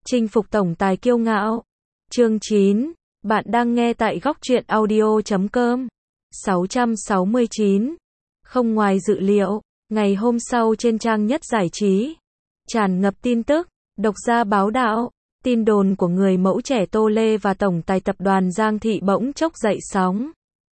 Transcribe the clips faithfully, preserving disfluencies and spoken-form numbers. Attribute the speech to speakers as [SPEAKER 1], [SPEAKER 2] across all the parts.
[SPEAKER 1] Chinh phục tổng tài kiêu ngạo. Chương chín. Bạn đang nghe tại góc truyện audio chấm com. sáu trăm sáu mươi chín. Không ngoài dự liệu, ngày hôm sau trên trang nhất giải trí, tràn ngập tin tức, độc gia báo đạo, tin đồn của người mẫu trẻ Tô Lê và tổng tài tập đoàn Giang Thị bỗng chốc dậy sóng.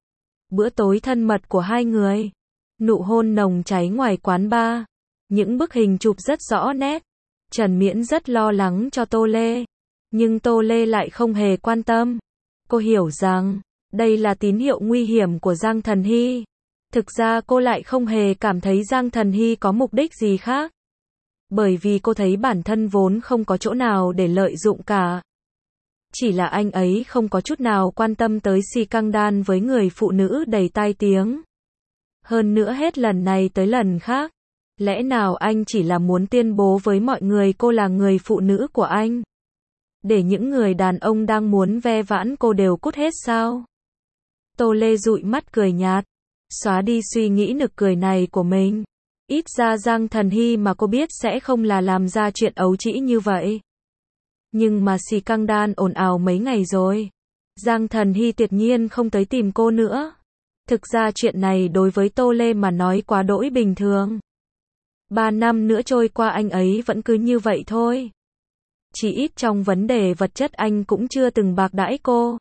[SPEAKER 1] Bữa tối thân mật của hai người, nụ hôn nồng cháy ngoài quán bar, những bức hình chụp rất rõ nét. Trần Miễn rất lo lắng cho Tô Lê, nhưng Tô Lê lại không hề quan tâm. Cô hiểu rằng, đây là tín hiệu nguy hiểm của Giang Thần Hy. Thực ra cô lại không hề cảm thấy Giang Thần Hy có mục đích gì khác. Bởi vì cô thấy bản thân vốn không có chỗ nào để lợi dụng cả. Chỉ là anh ấy không có chút nào quan tâm tới si căng đan với người phụ nữ đầy tai tiếng. Hơn nữa hết lần này tới lần khác. Lẽ nào anh chỉ là muốn tuyên bố với mọi người cô là người phụ nữ của anh? Để những người đàn ông đang muốn ve vãn cô đều cút hết sao? Tô Lê dụi mắt cười nhạt, xóa đi suy nghĩ nực cười này của mình. Ít ra Giang Thần Hy mà cô biết sẽ không là làm ra chuyện ấu trĩ như vậy. Nhưng mà si căng đan ồn ào mấy ngày rồi. Giang Thần Hy tuyệt nhiên không tới tìm cô nữa. Thực ra chuyện này đối với Tô Lê mà nói quá đỗi bình thường. Ba năm nữa trôi qua anh ấy vẫn cứ như vậy thôi. Chỉ ít trong vấn đề vật chất anh cũng chưa từng bạc đãi cô.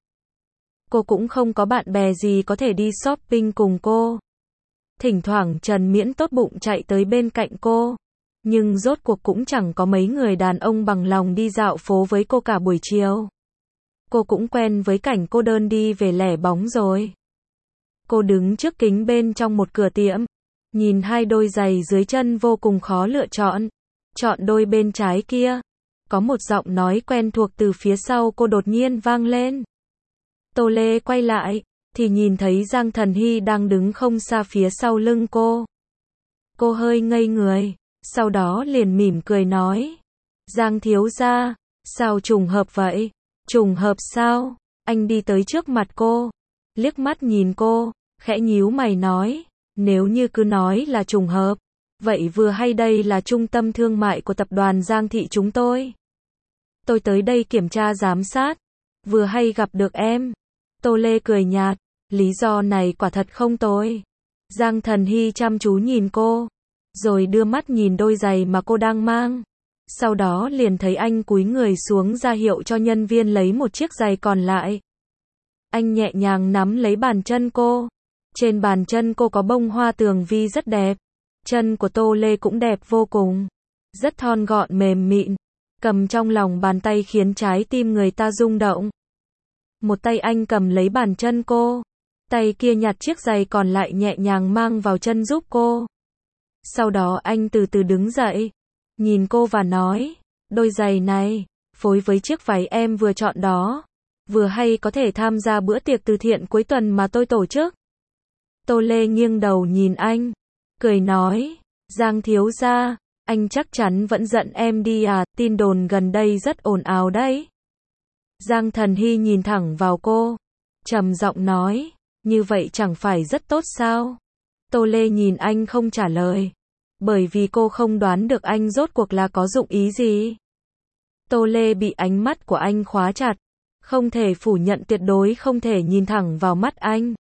[SPEAKER 1] Cô cũng không có bạn bè gì có thể đi shopping cùng cô. Thỉnh thoảng Trần Miễn tốt bụng chạy tới bên cạnh cô. Nhưng rốt cuộc cũng chẳng có mấy người đàn ông bằng lòng đi dạo phố với cô cả buổi chiều. Cô cũng quen với cảnh cô đơn đi về lẻ bóng rồi. Cô đứng trước kính bên trong một cửa tiệm. Nhìn hai đôi giày dưới chân vô cùng khó lựa chọn. Chọn đôi bên trái kia. Có một giọng nói quen thuộc từ phía sau cô đột nhiên vang lên. Tô Lê quay lại, thì nhìn thấy Giang Thần Hy đang đứng không xa phía sau lưng cô. Cô hơi ngây người, sau đó liền mỉm cười nói. Giang thiếu gia, sao trùng hợp vậy? Trùng hợp sao? Anh đi tới trước mặt cô, liếc mắt nhìn cô, khẽ nhíu mày nói. Nếu như cứ nói là trùng hợp, vậy vừa hay đây là trung tâm thương mại của tập đoàn Giang Thị chúng tôi. Tôi tới đây kiểm tra giám sát, vừa hay gặp được em. Tô Lê cười nhạt, lý do này quả thật không tồi. Giang Thần Hy chăm chú nhìn cô, rồi đưa mắt nhìn đôi giày mà cô đang mang. Sau đó liền thấy anh cúi người xuống ra hiệu cho nhân viên lấy một chiếc giày còn lại. Anh nhẹ nhàng nắm lấy bàn chân cô. Trên bàn chân cô có bông hoa tường vi rất đẹp. Chân của Tô Lê cũng đẹp vô cùng. Rất thon gọn mềm mịn. Cầm trong lòng bàn tay khiến trái tim người ta rung động. Một tay anh cầm lấy bàn chân cô. Tay kia nhặt chiếc giày còn lại nhẹ nhàng mang vào chân giúp cô. Sau đó anh từ từ đứng dậy. Nhìn cô và nói. Đôi giày này, phối với chiếc váy em vừa chọn đó. Vừa hay có thể tham gia bữa tiệc từ thiện cuối tuần mà tôi tổ chức. Tô Lê nghiêng đầu nhìn anh, cười nói, Giang thiếu gia, anh chắc chắn vẫn giận em đi à, tin đồn gần đây rất ồn ào đấy. Giang Thần Hy nhìn thẳng vào cô, trầm giọng nói, như vậy chẳng phải rất tốt sao? Tô Lê nhìn anh không trả lời, bởi vì cô không đoán được anh rốt cuộc là có dụng ý gì. Tô Lê bị ánh mắt của anh khóa chặt, không thể phủ nhận tuyệt đối không thể nhìn thẳng vào mắt anh.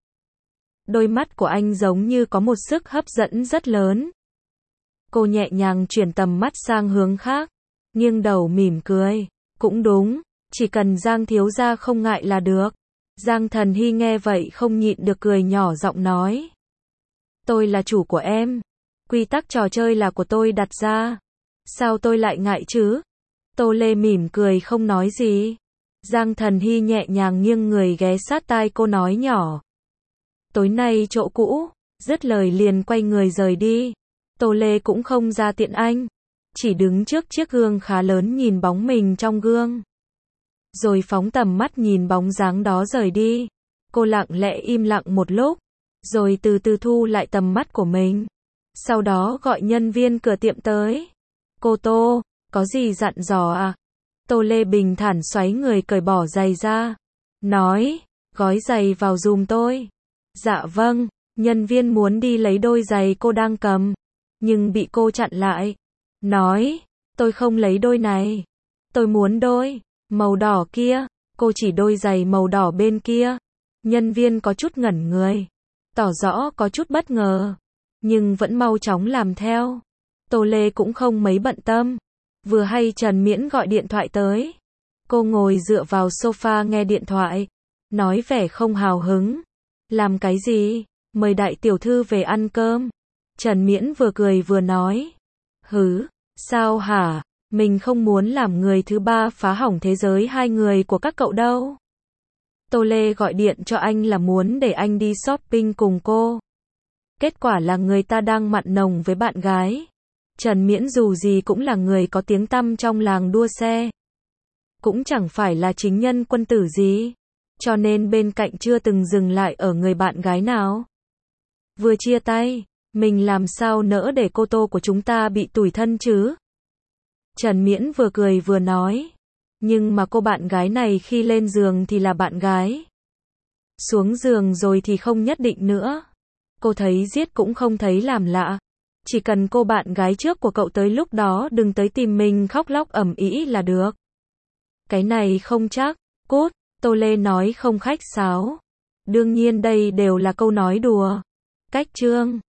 [SPEAKER 1] Đôi mắt của anh giống như có một sức hấp dẫn rất lớn. Cô nhẹ nhàng chuyển tầm mắt sang hướng khác, nghiêng đầu mỉm cười. Cũng đúng, chỉ cần Giang thiếu gia không ngại là được. Giang Thần Hy nghe vậy không nhịn được cười nhỏ giọng nói. Tôi là chủ của em. Quy tắc trò chơi là của tôi đặt ra. Sao tôi lại ngại chứ? Tô Lê mỉm cười không nói gì. Giang Thần Hy nhẹ nhàng nghiêng người ghé sát tai cô nói nhỏ. Tối nay chỗ cũ, dứt lời liền quay người rời đi. Tô Lê cũng không ra tiện anh, chỉ đứng trước chiếc gương khá lớn nhìn bóng mình trong gương. Rồi phóng tầm mắt nhìn bóng dáng đó rời đi. Cô lặng lẽ im lặng một lúc, rồi từ từ thu lại tầm mắt của mình. Sau đó gọi nhân viên cửa tiệm tới. Cô Tô, có gì dặn dò à? Tô Lê bình thản xoáy người cởi bỏ giày ra. Nói, gói giày vào giùm tôi. Dạ vâng, nhân viên muốn đi lấy đôi giày cô đang cầm, nhưng bị cô chặn lại. Nói, tôi không lấy đôi này. Tôi muốn đôi màu đỏ kia. Cô chỉ đôi giày màu đỏ bên kia. Nhân viên có chút ngẩn người, tỏ rõ có chút bất ngờ, nhưng vẫn mau chóng làm theo. Tô Lê cũng không mấy bận tâm. Vừa hay Trần Miễn gọi điện thoại tới. Cô ngồi dựa vào sofa nghe điện thoại, nói vẻ không hào hứng. Làm cái gì? Mời đại tiểu thư về ăn cơm. Trần Miễn vừa cười vừa nói. Hứ, sao hả? Mình không muốn làm người thứ ba phá hỏng thế giới hai người của các cậu đâu. Tô Lê gọi điện cho anh là muốn để anh đi shopping cùng cô. Kết quả là người ta đang mặn nồng với bạn gái. Trần Miễn dù gì cũng là người có tiếng tăm trong làng đua xe. Cũng chẳng phải là chính nhân quân tử gì. Cho nên bên cạnh chưa từng dừng lại ở người bạn gái nào. Vừa chia tay, mình làm sao nỡ để cô Tô của chúng ta bị tủi thân chứ? Trần Miễn vừa cười vừa nói. Nhưng mà cô bạn gái này khi lên giường thì là bạn gái. Xuống giường rồi thì không nhất định nữa. Cô thấy giết cũng không thấy làm lạ. Chỉ cần cô bạn gái trước của cậu tới lúc đó đừng tới tìm mình khóc lóc ầm ĩ là được. Cái này không chắc. Cút, Tô Lê nói không khách sáo. Đương nhiên đây đều là câu nói đùa. Cách chương